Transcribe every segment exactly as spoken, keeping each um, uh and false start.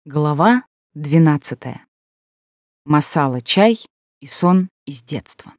Глава двенадцатая. Масала-чай и сон из детства.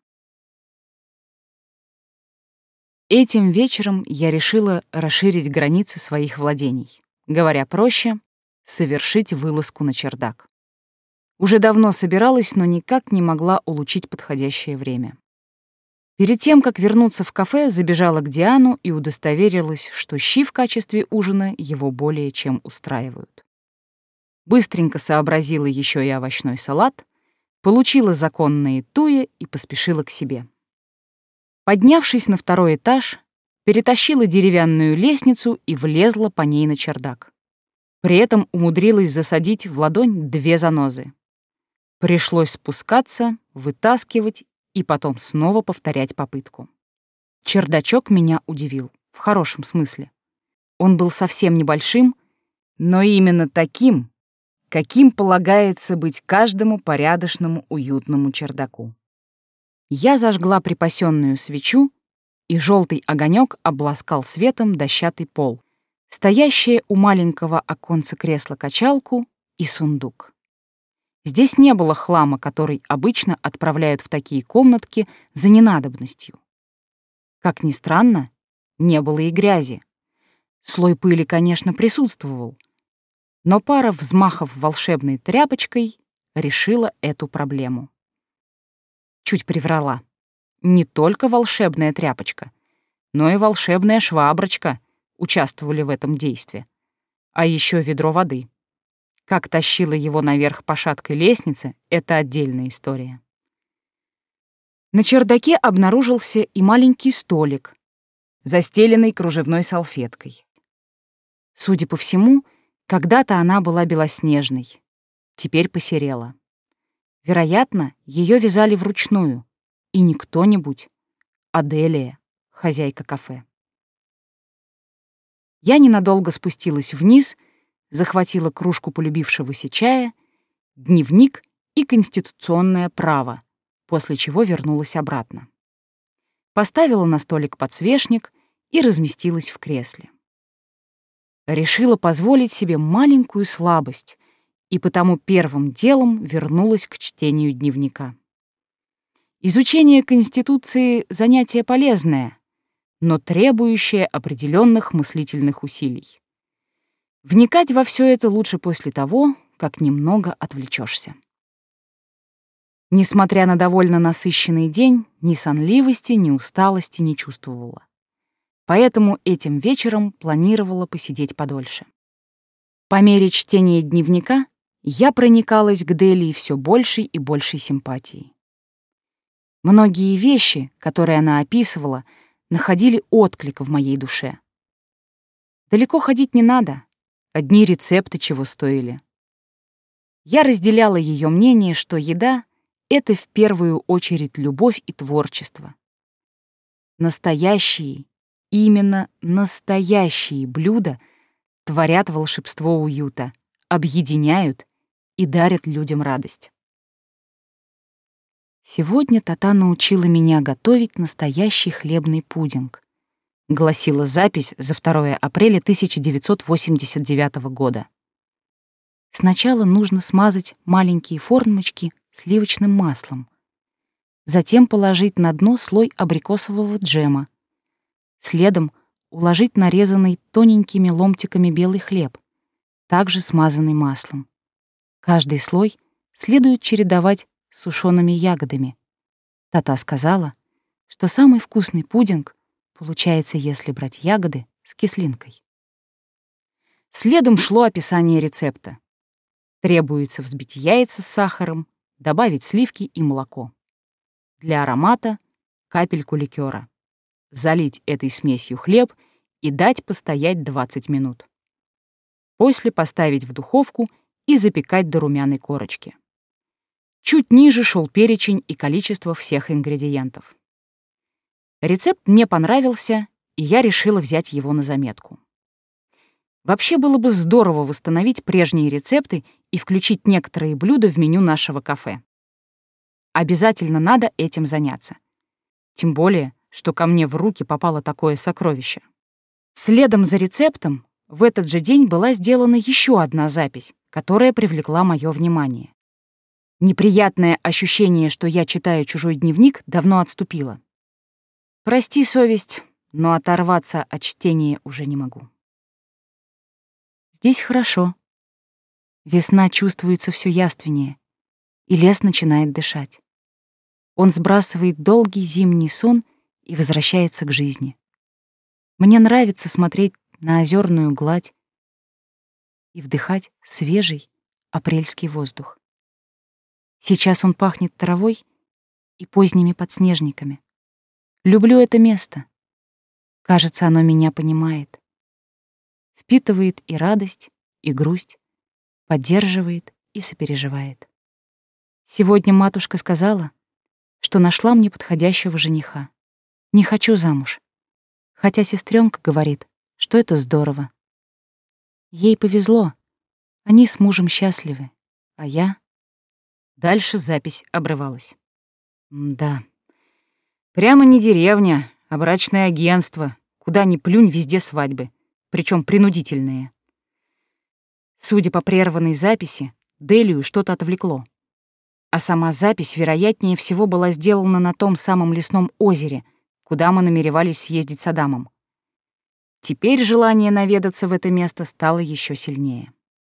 Этим вечером я решила расширить границы своих владений. Говоря проще, совершить вылазку на чердак. Уже давно собиралась, но никак не могла улучшить подходящее время. Перед тем, как вернуться в кафе, забежала к Диану и удостоверилась, что щи в качестве ужина его более чем устраивают. Быстренько сообразила еще и овощной салат, получила законные туи и поспешила к себе. Поднявшись на второй этаж, перетащила деревянную лестницу и влезла по ней на чердак. При этом умудрилась засадить в ладонь две занозы. Пришлось спускаться, вытаскивать и потом снова повторять попытку. Чердачок меня удивил, в хорошем смысле. Он был совсем небольшим, но именно таким, каким полагается быть каждому порядочному уютному чердаку. Я зажгла припасенную свечу, и желтый огонек обласкал светом дощатый пол, стоящее у маленького оконца кресло-качалку и сундук. Здесь не было хлама, который обычно отправляют в такие комнатки за ненадобностью. Как ни странно, не было и грязи. Слой пыли, конечно, присутствовал, но пара взмахов волшебной тряпочкой решила эту проблему. Чуть приврала. Не только волшебная тряпочка, но и волшебная шваброчка участвовали в этом действии. А еще ведро воды. Как тащила его наверх по шаткой лестнице, это отдельная история. На чердаке обнаружился и маленький столик, застеленный кружевной салфеткой. Судя по всему, когда-то она была белоснежной, теперь посерела. Вероятно, ее вязали вручную, и не кто-нибудь, а Делия, хозяйка кафе. Я ненадолго спустилась вниз, захватила кружку полюбившегося чая, дневник и конституционное право, после чего вернулась обратно. Поставила на столик подсвечник и разместилась в кресле. Решила позволить себе маленькую слабость, и потому первым делом вернулась к чтению дневника. Изучение Конституции — занятие полезное, но требующее определенных мыслительных усилий. Вникать во все это лучше после того, как немного отвлечешься. Несмотря на довольно насыщенный день, ни сонливости, ни усталости не чувствовала. Поэтому этим вечером планировала посидеть подольше. По мере чтения дневника я проникалась к Делии все большей и большей симпатией. Многие вещи, которые она описывала, находили отклик в моей душе. Далеко ходить не надо, одни рецепты чего стоили. Я разделяла ее мнение, что еда — это в первую очередь любовь и творчество. Настоящие, именно настоящие блюда творят волшебство уюта, объединяют и дарят людям радость. «Сегодня Тата научила меня готовить настоящий хлебный пудинг», гласила запись за второе апреля тысяча девятьсот восемьдесят девятого года. Сначала нужно смазать маленькие формочки сливочным маслом, затем положить на дно слой абрикосового джема, следом уложить нарезанный тоненькими ломтиками белый хлеб, также смазанный маслом. Каждый слой следует чередовать с сушеными ягодами. Тата сказала, что самый вкусный пудинг получается, если брать ягоды с кислинкой. Следом шло описание рецепта. Требуется взбить яйца с сахаром, добавить сливки и молоко. Для аромата — капельку ликера. Залить этой смесью хлеб и дать постоять двадцать минут. После поставить в духовку и запекать до румяной корочки. Чуть ниже шел перечень и количество всех ингредиентов. Рецепт мне понравился, и я решила взять его на заметку. Вообще было бы здорово восстановить прежние рецепты и включить некоторые блюда в меню нашего кафе. Обязательно надо этим заняться. Тем более, что ко мне в руки попало такое сокровище. Следом за рецептом в этот же день была сделана еще одна запись, которая привлекла мое внимание. Неприятное ощущение, что я читаю чужой дневник, давно отступило. Прости, совесть, но оторваться от чтения уже не могу. Здесь хорошо. Весна чувствуется все явственнее, и лес начинает дышать. Он сбрасывает долгий зимний сон и возвращается к жизни. Мне нравится смотреть на озерную гладь и вдыхать свежий апрельский воздух. Сейчас он пахнет травой и поздними подснежниками. Люблю это место. Кажется, оно меня понимает. Впитывает и радость, и грусть, поддерживает и сопереживает. Сегодня матушка сказала, что нашла мне подходящего жениха. Не хочу замуж. Хотя сестренка говорит, что это здорово. Ей повезло. Они с мужем счастливы. А я... Дальше запись обрывалась. Да. Прямо не деревня, а брачное агентство. Куда ни плюнь, везде свадьбы. Причем принудительные. Судя по прерванной записи, Делию что-то отвлекло. А сама запись, вероятнее всего, была сделана на том самом лесном озере, куда мы намеревались съездить с Адамом. Теперь желание наведаться в это место стало еще сильнее.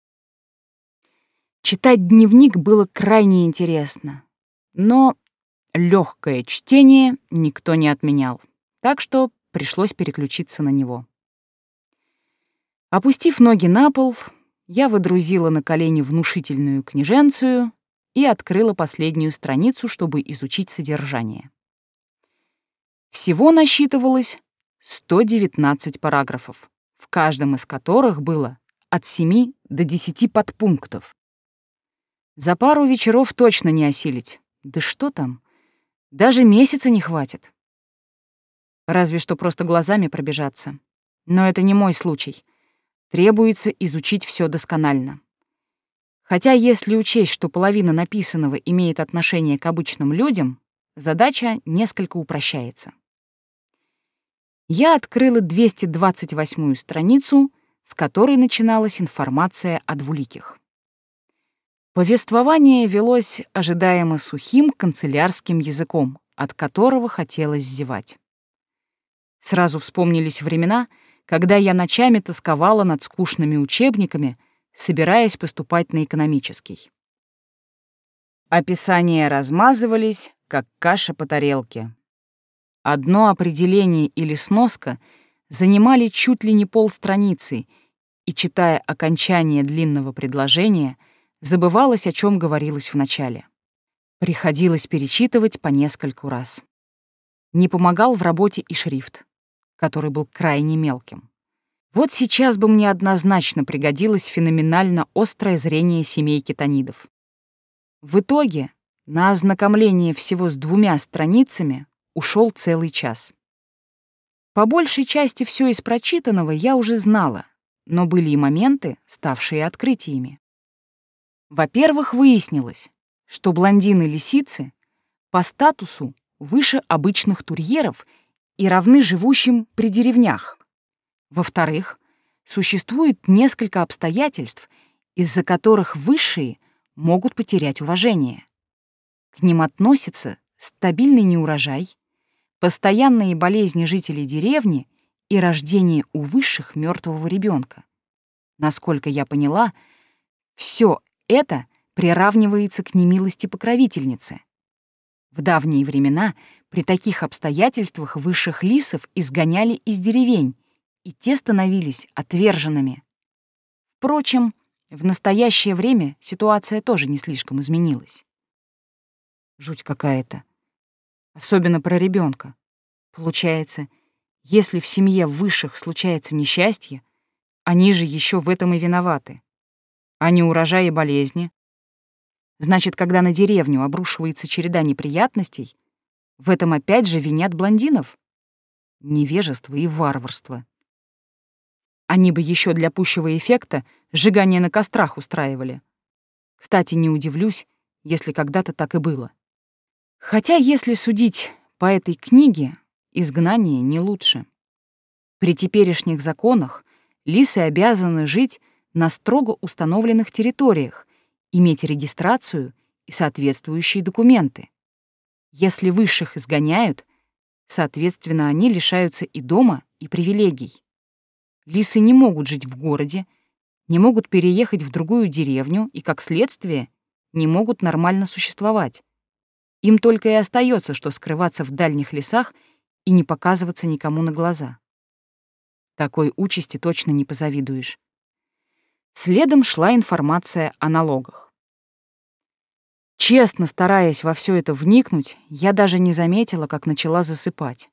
Читать дневник было крайне интересно, но легкое чтение никто не отменял, так что пришлось переключиться на него. Опустив ноги на пол, я водрузила на колени внушительную книженцию и открыла последнюю страницу, чтобы изучить содержание. Всего насчитывалось сто девятнадцать параграфов, в каждом из которых было от семи до десяти подпунктов. За пару вечеров точно не осилить. Да что там, даже месяца не хватит. Разве что просто глазами пробежаться. Но это не мой случай. Требуется изучить все досконально. Хотя если учесть, что половина написанного имеет отношение к обычным людям, задача несколько упрощается. Я открыла двести двадцать восьмую страницу, с которой начиналась информация о двуликих. Повествование велось ожидаемо сухим канцелярским языком, от которого хотелось зевать. Сразу вспомнились времена, когда я ночами тосковала над скучными учебниками, собираясь поступать на экономический. Описания размазывались, как каша по тарелке. Одно определение или сноска занимали чуть ли не полстраницы, и, читая окончание длинного предложения, забывалось, о чем говорилось в начале. Приходилось перечитывать по нескольку раз. Не помогал в работе и шрифт, который был крайне мелким. Вот сейчас бы мне однозначно пригодилось феноменально острое зрение семейки Тонидов. В итоге на ознакомление всего с двумя страницами ушел целый час. По большей части все из прочитанного я уже знала, но были и моменты, ставшие открытиями. Во-первых, выяснилось, что блондины-лисицы по статусу выше обычных турьеров и равны живущим при деревнях. Во-вторых, существует несколько обстоятельств, из-за которых высшие могут потерять уважение. К ним относятся стабильный неурожай, постоянные болезни жителей деревни и рождение у высших мертвого ребенка. Насколько я поняла, все это приравнивается к немилости покровительницы. В давние времена при таких обстоятельствах высших лисов изгоняли из деревень, и те становились отверженными. Впрочем, в настоящее время ситуация тоже не слишком изменилась. Жуть какая-то. Особенно про ребенка. Получается, если в семье высших случается несчастье, они же еще в этом и виноваты. А не урожай и болезни. Значит, когда на деревню обрушивается череда неприятностей, в этом опять же винят блондинов. Невежество и варварство. Они бы еще для пущего эффекта сжигание на кострах устраивали. Кстати, не удивлюсь, если когда-то так и было. Хотя, если судить по этой книге, изгнание не лучше. При теперешних законах лисы обязаны жить на строго установленных территориях, иметь регистрацию и соответствующие документы. Если высших изгоняют, соответственно, они лишаются и дома, и привилегий. Лисы не могут жить в городе, не могут переехать в другую деревню и, как следствие, не могут нормально существовать. Им только и остается, что скрываться в дальних лесах и не показываться никому на глаза. Такой участи точно не позавидуешь. Следом шла информация о налогах. Честно стараясь во все это вникнуть, я даже не заметила, как начала засыпать.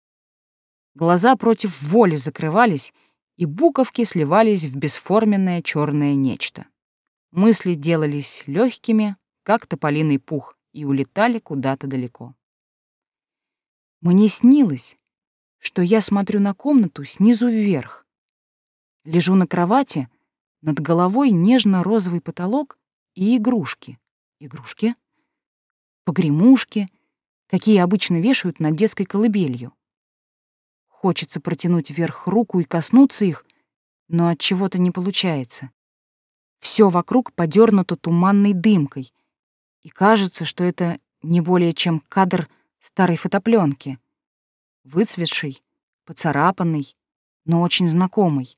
Глаза против воли закрывались, и буковки сливались в бесформенное черное нечто. Мысли делались легкими, как тополиный пух, и улетали куда-то далеко. Мне снилось, что я смотрю на комнату снизу вверх. Лежу на кровати, над головой нежно-розовый потолок и игрушки. Игрушки? Погремушки, какие обычно вешают над детской колыбелью. Хочется протянуть вверх руку и коснуться их, но от чего-то не получается. Все вокруг подернуто туманной дымкой, и кажется, что это не более чем кадр старой фотопленки, выцветший, поцарапанный, но очень знакомый.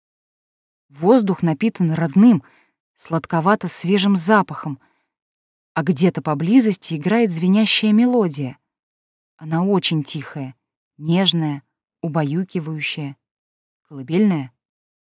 Воздух напитан родным, сладковато-свежим запахом, а где-то поблизости играет звенящая мелодия. Она очень тихая, нежная, убаюкивающая, колыбельная.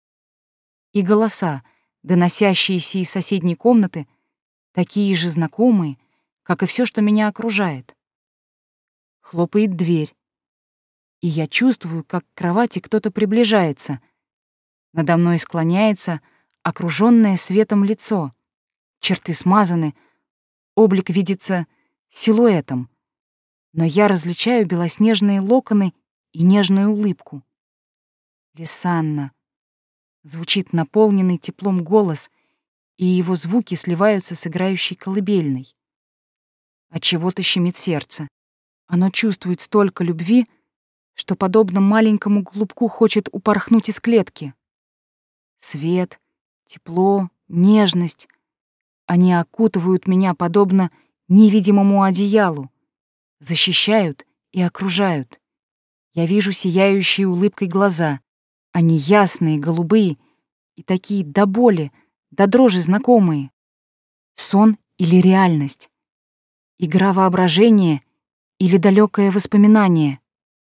И голоса, доносящиеся из соседней комнаты, такие же знакомые, как и все, что меня окружает. Хлопает дверь, и я чувствую, как к кровати кто-то приближается. Надо мной склоняется окружённое светом лицо. Черты смазаны, облик видится силуэтом, но я различаю белоснежные локоны и нежную улыбку. «Лисанна», — звучит наполненный теплом голос, и его звуки сливаются с играющей колыбельной. Отчего-то щемит сердце. Оно чувствует столько любви, что, подобно маленькому голубку, хочет упорхнуть из клетки. Свет, тепло, нежность — они окутывают меня, подобно невидимому одеялу, защищают и окружают. Я вижу сияющие улыбкой глаза. Они ясные, голубые и такие до боли, до дрожи знакомые. Сон или реальность? Игра воображения или далекое воспоминание?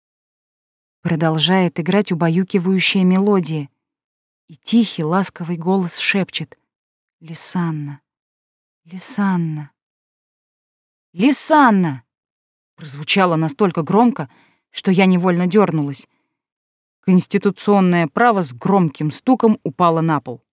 Продолжает играть убаюкивающая мелодия, и тихий ласковый голос шепчет: «Лисанна, Лисанна, Лисанна!» Прозвучало настолько громко, что я невольно дернулась. Конституционное право с громким стуком упало на пол.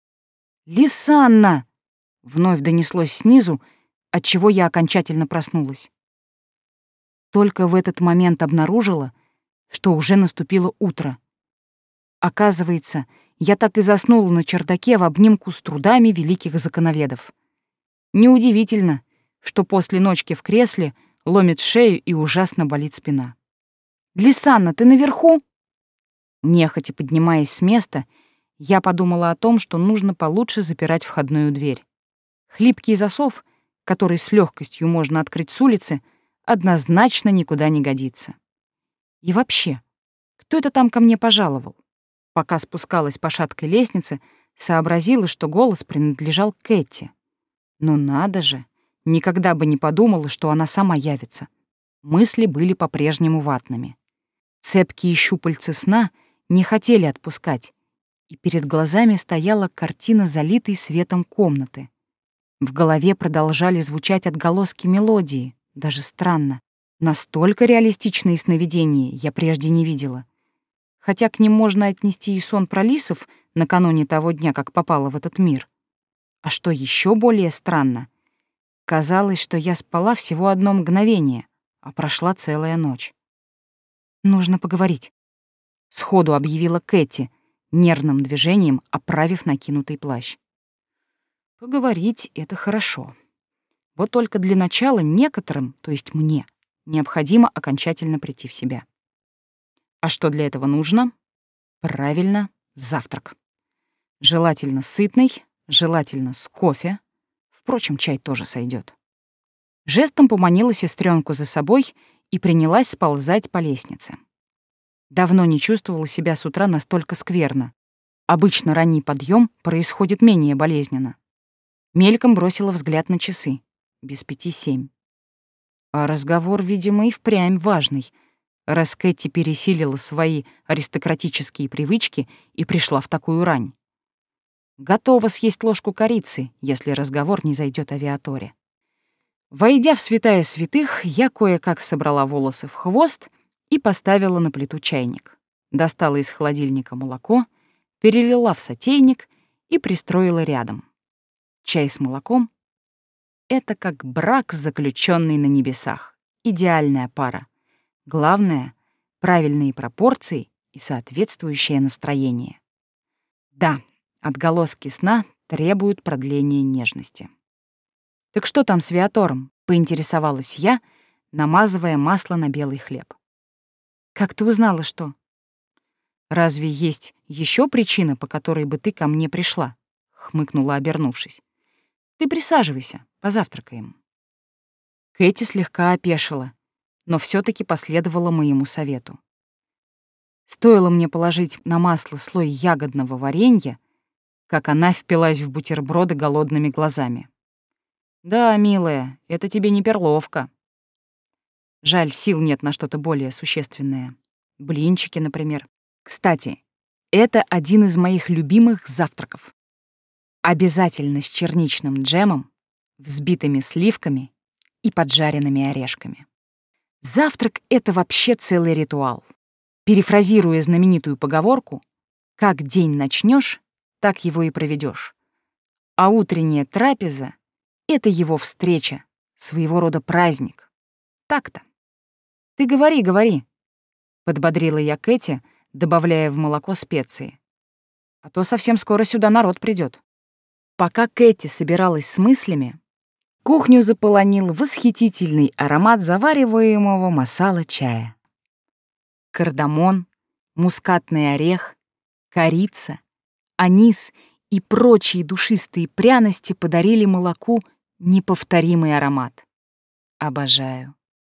«Лисанна!» — вновь донеслось снизу, отчего я окончательно проснулась. Только в этот момент обнаружила, что уже наступило утро. Оказывается, я так и заснула на чердаке в обнимку с трудами великих законоведов. Неудивительно, что после ночки в кресле ломит шею и ужасно болит спина. «Лисанна, ты наверху?» Нехотя поднимаясь с места, я подумала о том, что нужно получше запирать входную дверь. Хлипкий засов, который с легкостью можно открыть с улицы, однозначно никуда не годится. И вообще, кто это там ко мне пожаловал? Пока спускалась по шаткой лестнице, сообразила, что голос принадлежал Кэти. Но надо же, никогда бы не подумала, что она сама явится. Мысли были по-прежнему ватными. Цепкие щупальцы сна не хотели отпускать, и перед глазами стояла картина залитой светом комнаты. В голове продолжали звучать отголоски мелодии, даже странно. Настолько реалистичные сновидения я прежде не видела. Хотя к ним можно отнести и сон про лисов накануне того дня, как попала в этот мир. А что еще более странно, казалось, что я спала всего одно мгновение, а прошла целая ночь. «Нужно поговорить», — сходу объявила Кэти, нервным движением оправив накинутый плащ. «Поговорить — это хорошо. Вот только для начала некоторым, то есть мне, необходимо окончательно прийти в себя. А что для этого нужно? Правильно, завтрак. Желательно сытный, желательно с кофе. Впрочем, чай тоже сойдет. Жестом поманила сестренку за собой и принялась сползать по лестнице. Давно не чувствовала себя с утра настолько скверно. Обычно ранний подъем происходит менее болезненно. Мельком бросила взгляд на часы. Без пяти семь. А разговор, видимо, и впрямь важный, раз Кэти пересилила свои аристократические привычки и пришла в такую рань. Готова съесть ложку корицы, если разговор не зайдет о Виаторе. Войдя в святая святых, я кое-как собрала волосы в хвост и поставила на плиту чайник. Достала из холодильника молоко, перелила в сотейник и пристроила рядом. Чай с молоком — это как брак, заключенный на небесах. Идеальная пара. Главное — правильные пропорции и соответствующее настроение. Да, отголоски сна требуют продления нежности. «Так что там с Виатором?» — поинтересовалась я, намазывая масло на белый хлеб. «Как ты узнала, что?» «Разве есть еще причина, по которой бы ты ко мне пришла?» — хмыкнула, обернувшись. «Ты присаживайся, позавтракаем». Кэти слегка опешила, но все таки последовала моему совету. Стоило мне положить на масло слой ягодного варенья, как она впилась в бутерброды голодными глазами. «Да, милая, это тебе не перловка. Жаль, сил нет на что-то более существенное. Блинчики, например. Кстати, это один из моих любимых завтраков. Обязательно с черничным джемом, взбитыми сливками и поджаренными орешками. Завтрак — это вообще целый ритуал. Перефразируя знаменитую поговорку, как день начнешь, так его и проведешь. А утренняя трапеза — это его встреча, своего рода праздник. Так-то. «Ты говори, говори», — подбодрила я Кэти, добавляя в молоко специи. «А то совсем скоро сюда народ придет». Пока Кэти собиралась с мыслями, кухню заполонил восхитительный аромат завариваемого масала-чая. Кардамон, мускатный орех, корица, анис и прочие душистые пряности подарили молоку неповторимый аромат. Обожаю.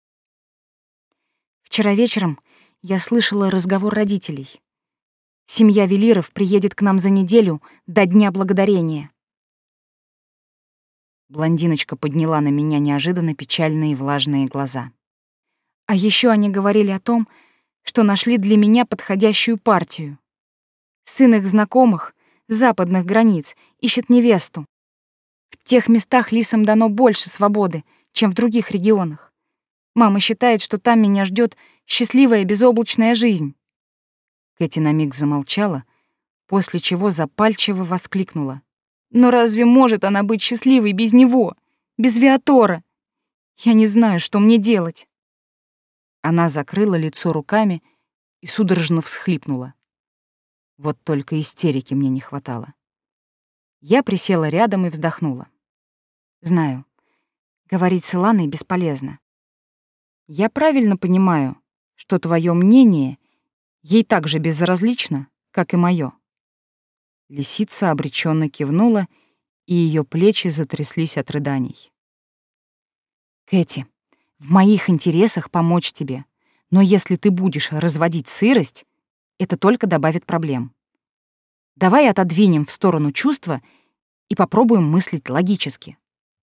Вчера вечером я слышала разговор родителей. Семья Велиров приедет к нам за неделю до Дня Благодарения. Блондиночка подняла на меня неожиданно печальные влажные глаза. А еще они говорили о том, что нашли для меня подходящую партию. Сын их знакомых с западных границ ищет невесту. В тех местах лисам дано больше свободы, чем в других регионах. Мама считает, что там меня ждет счастливая безоблачная жизнь. Кэти на миг замолчала, после чего запальчиво воскликнула. Но разве может она быть счастливой без него, без Виатора? Я не знаю, что мне делать. Она закрыла лицо руками и судорожно всхлипнула. Вот только истерики мне не хватало. Я присела рядом и вздохнула. Знаю, говорить с Иланой бесполезно. Я правильно понимаю, что твое мнение ей так же безразлично, как и мое. Лисица обреченно кивнула, и ее плечи затряслись от рыданий. «Кэти, в моих интересах помочь тебе, но если ты будешь разводить сырость, это только добавит проблем. Давай отодвинем в сторону чувства и попробуем мыслить логически».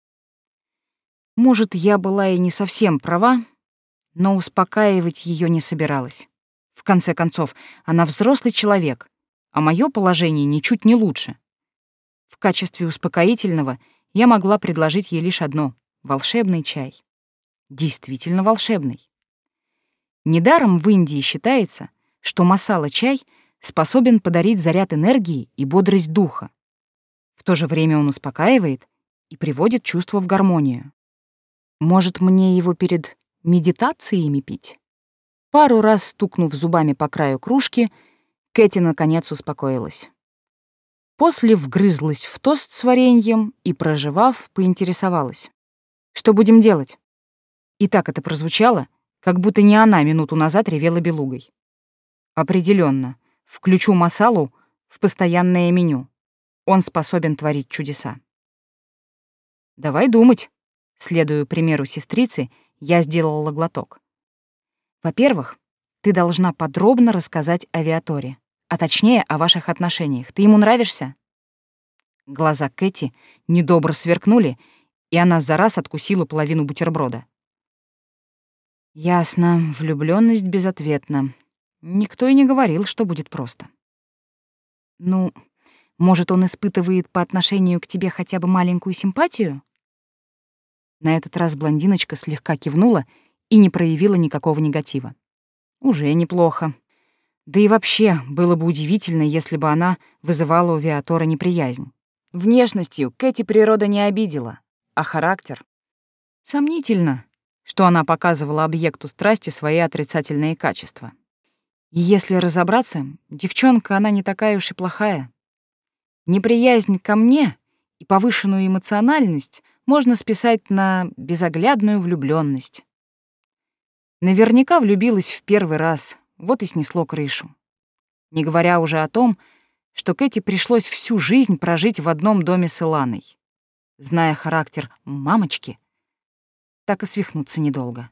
Может, я была и не совсем права, но успокаивать ее не собиралась. В конце концов, она взрослый человек, а мое положение ничуть не лучше. В качестве успокоительного я могла предложить ей лишь одно — волшебный чай. Действительно волшебный. Недаром в Индии считается, что масала-чай способен подарить заряд энергии и бодрость духа. В то же время он успокаивает и приводит чувства в гармонию. Может, мне его перед медитациями пить? Пару раз стукнув зубами по краю кружки, Кэти наконец успокоилась. После вгрызлась в тост с вареньем и, прожевав, поинтересовалась. «Что будем делать?» И так это прозвучало, как будто не она минуту назад ревела белугой. «Определенно, включу масалу в постоянное меню», Он способен творить чудеса. Давай думать. Следуя примеру сестрицы, я сделала глоток. Во-первых, ты должна подробно рассказать о Виаторе, а точнее о ваших отношениях. Ты ему нравишься? Глаза Кэти недобро сверкнули, и она за раз откусила половину бутерброда. Ясно, влюблённость безответна. Никто и не говорил, что будет просто. Ну, может, он испытывает по отношению к тебе хотя бы маленькую симпатию? На этот раз блондиночка слегка кивнула и не проявила никакого негатива. Уже неплохо. Да и вообще, было бы удивительно, если бы она вызывала у Виатора неприязнь. Внешностью Кэти природа не обидела, а характер... Сомнительно, что она показывала объекту страсти свои отрицательные качества. И если разобраться, девчонка она не такая уж и плохая. Неприязнь ко мне и повышенную эмоциональность можно списать на безоглядную влюблённость. Наверняка влюбилась в первый раз, вот и снесло крышу. Не говоря уже о том, что Кэти пришлось всю жизнь прожить в одном доме с Иланой. Зная характер мамочки, так и свихнуться недолго.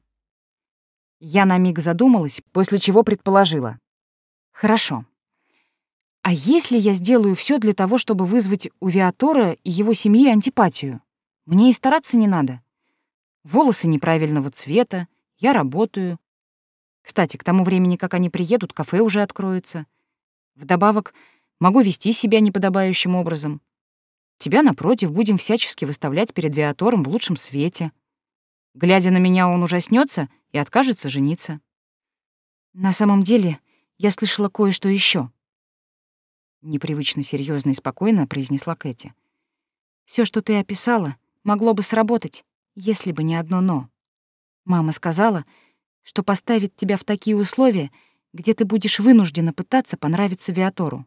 Я на миг задумалась, после чего предположила. Хорошо. А если я сделаю всё для того, чтобы вызвать у Виатора и его семьи антипатию? Мне и стараться не надо. Волосы неправильного цвета, я работаю. Кстати, к тому времени, как они приедут, кафе уже откроется. Вдобавок, могу вести себя неподобающим образом. Тебя, напротив, будем всячески выставлять перед Виатором в лучшем свете. Глядя на меня, он ужаснется и откажется жениться. На самом деле, я слышала кое-что еще. Непривычно серьезно и спокойно произнесла Кэти. Все, что ты описала, могло бы сработать, если бы не одно «но». Мама сказала, что поставит тебя в такие условия, где ты будешь вынуждена пытаться понравиться Виатору.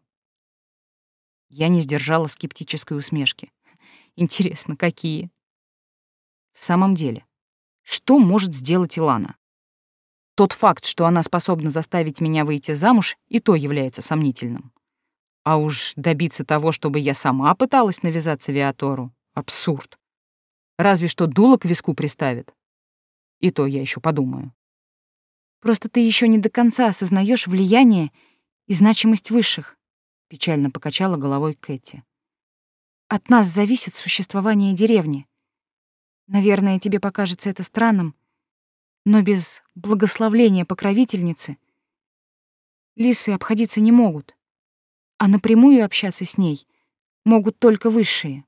Я не сдержала скептической усмешки. Интересно, какие? В самом деле, что может сделать Илана? Тот факт, что она способна заставить меня выйти замуж, и то является сомнительным. А уж добиться того, чтобы я сама пыталась навязаться Виатору — абсурд. Разве что дуло к виску приставит. И то я еще подумаю. Просто ты еще не до конца осознаешь влияние и значимость высших, печально покачала головой Кэти. От нас зависит существование деревни. Наверное, тебе покажется это странным, но без благословления покровительницы лисы обходиться не могут, а напрямую общаться с ней могут только высшие.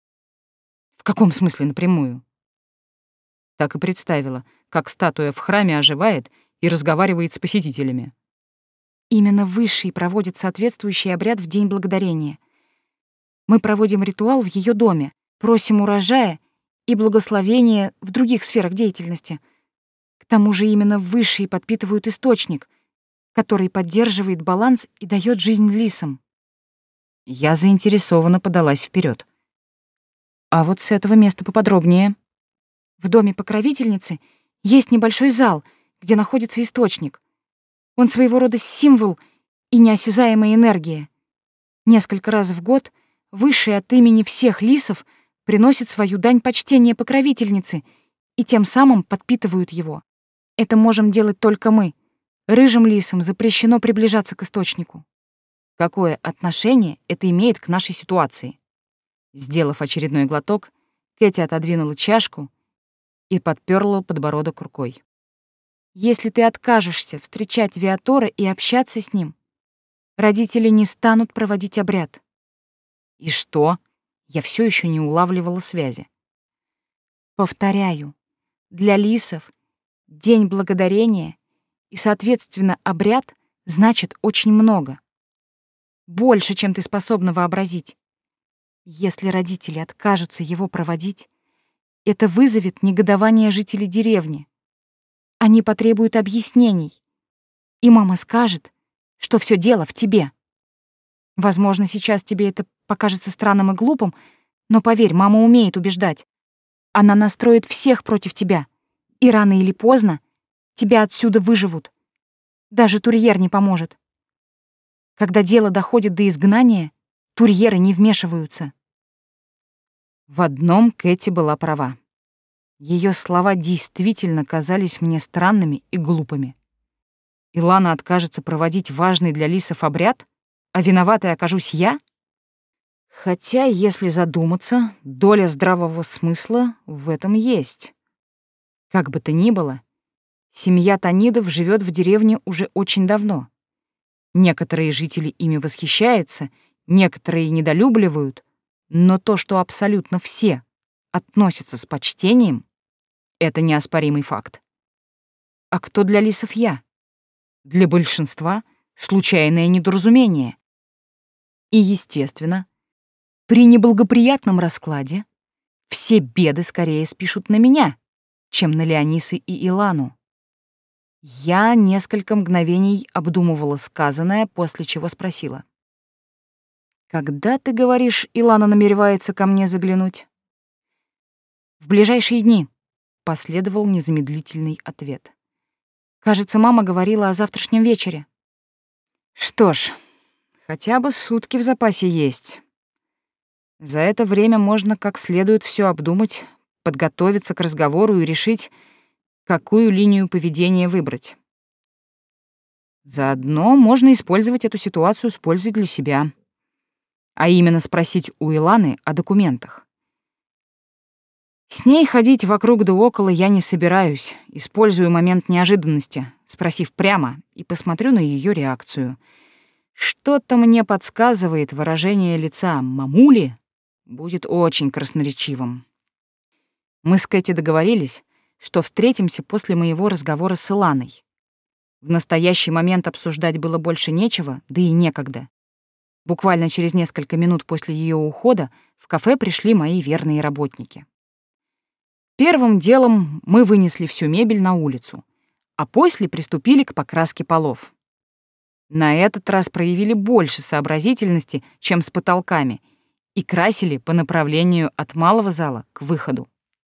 В каком смысле напрямую? Так и представила, как статуя в храме оживает и разговаривает с посетителями. Именно высший проводит соответствующий обряд в День Благодарения. Мы проводим ритуал в ее доме, просим урожая и благословения в других сферах деятельности. К тому же именно высшие подпитывают источник, который поддерживает баланс и дает жизнь лисам. Я заинтересованно подалась вперед. А вот с этого места поподробнее. В доме покровительницы есть небольшой зал, где находится источник. Он своего рода символ и неосязаемая энергия. Несколько раз в год высший от имени всех лисов приносит свою дань почтения покровительнице и тем самым подпитывают его. Это можем делать только мы. Рыжим лисам запрещено приближаться к источнику. Какое отношение это имеет к нашей ситуации? Сделав очередной глоток, Кэти отодвинула чашку и подперла подбородок рукой. Если ты откажешься встречать Виатора и общаться с ним, родители не станут проводить обряд. И что? Я все еще не улавливала связи. Повторяю, для лисов День Благодарения и, соответственно, обряд значит очень много. Больше, чем ты способна вообразить. Если родители откажутся его проводить, это вызовет негодование жителей деревни. Они потребуют объяснений, и мама скажет, что все дело в тебе. Возможно, сейчас тебе это покажется странным и глупым, но поверь, мама умеет убеждать. Она настроит всех против тебя, и рано или поздно тебя отсюда выживут. Даже Турьер не поможет. Когда дело доходит до изгнания, Турьеры не вмешиваются. В одном Кэти была права. Ее слова действительно казались мне странными и глупыми. Илана откажется проводить важный для лисов обряд, а виноватой окажусь я? Хотя, если задуматься, доля здравого смысла в этом есть. Как бы то ни было, семья Танидов живет в деревне уже очень давно. Некоторые жители ими восхищаются, некоторые недолюбливают, но то, что абсолютно все относятся с почтением, это неоспоримый факт. А кто для лисов я? Для большинства — случайное недоразумение. И, естественно, при неблагоприятном раскладе все беды скорее спишут на меня, чем на Леонисы и Илану. Я несколько мгновений обдумывала сказанное, после чего спросила. «Когда, ты говоришь, Илана намеревается ко мне заглянуть?» «В ближайшие дни», — последовал незамедлительный ответ. «Кажется, мама говорила о завтрашнем вечере». «Что ж, хотя бы сутки в запасе есть. За это время можно как следует все обдумать, подготовиться к разговору и решить, какую линию поведения выбрать. Заодно можно использовать эту ситуацию с пользой для себя, а именно спросить у Иланы о документах. С ней ходить вокруг да около я не собираюсь, использую момент неожиданности, спросив прямо, и посмотрю на ее реакцию. Что-то мне подсказывает, выражение лица мамули будет очень красноречивым. Мы с Кэти договорились, что встретимся после моего разговора с Иланой. В настоящий момент обсуждать было больше нечего, да и некогда. Буквально через несколько минут после ее ухода в кафе пришли мои верные работники. Первым делом мы вынесли всю мебель на улицу, а после приступили к покраске полов. На этот раз проявили больше сообразительности, чем с потолками, и красили по направлению от малого зала к выходу.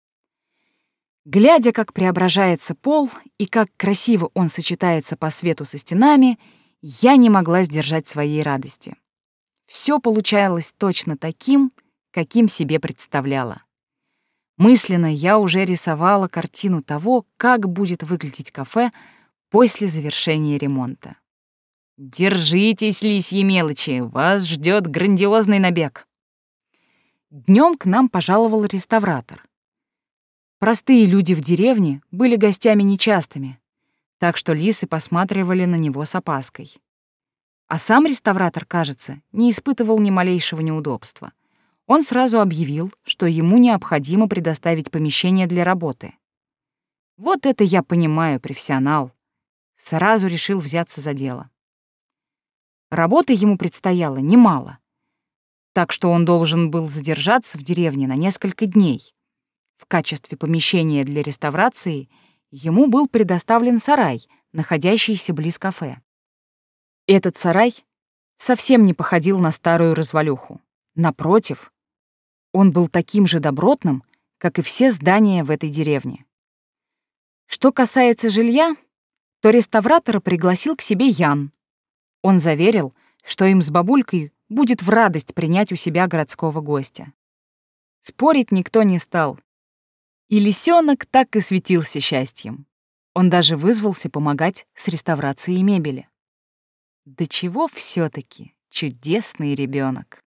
Глядя, как преображается пол и как красиво он сочетается по свету со стенами, я не могла сдержать своей радости. Все получалось точно таким, каким себе представляла. Мысленно я уже рисовала картину того, как будет выглядеть кафе после завершения ремонта. Держитесь, лисьи мелочи, вас ждет грандиозный набег. Днем к нам пожаловал реставратор. Простые люди в деревне были гостями нечастыми, так что лисы посматривали на него с опаской. А сам реставратор, кажется, не испытывал ни малейшего неудобства. Он сразу объявил, что ему необходимо предоставить помещение для работы. Вот это я понимаю, профессионал. Сразу решил взяться за дело. Работы ему предстояло немало, так что он должен был задержаться в деревне на несколько дней. В качестве помещения для реставрации ему был предоставлен сарай, находящийся близ кафе. Этот сарай совсем не походил на старую развалюху. Напротив, он был таким же добротным, как и все здания в этой деревне. Что касается жилья, то реставратора пригласил к себе Ян. Он заверил, что им с бабулькой будет в радость принять у себя городского гостя. Спорить никто не стал. И лисенок так и светился счастьем. Он даже вызвался помогать с реставрацией мебели. Да чего все-таки чудесный ребенок.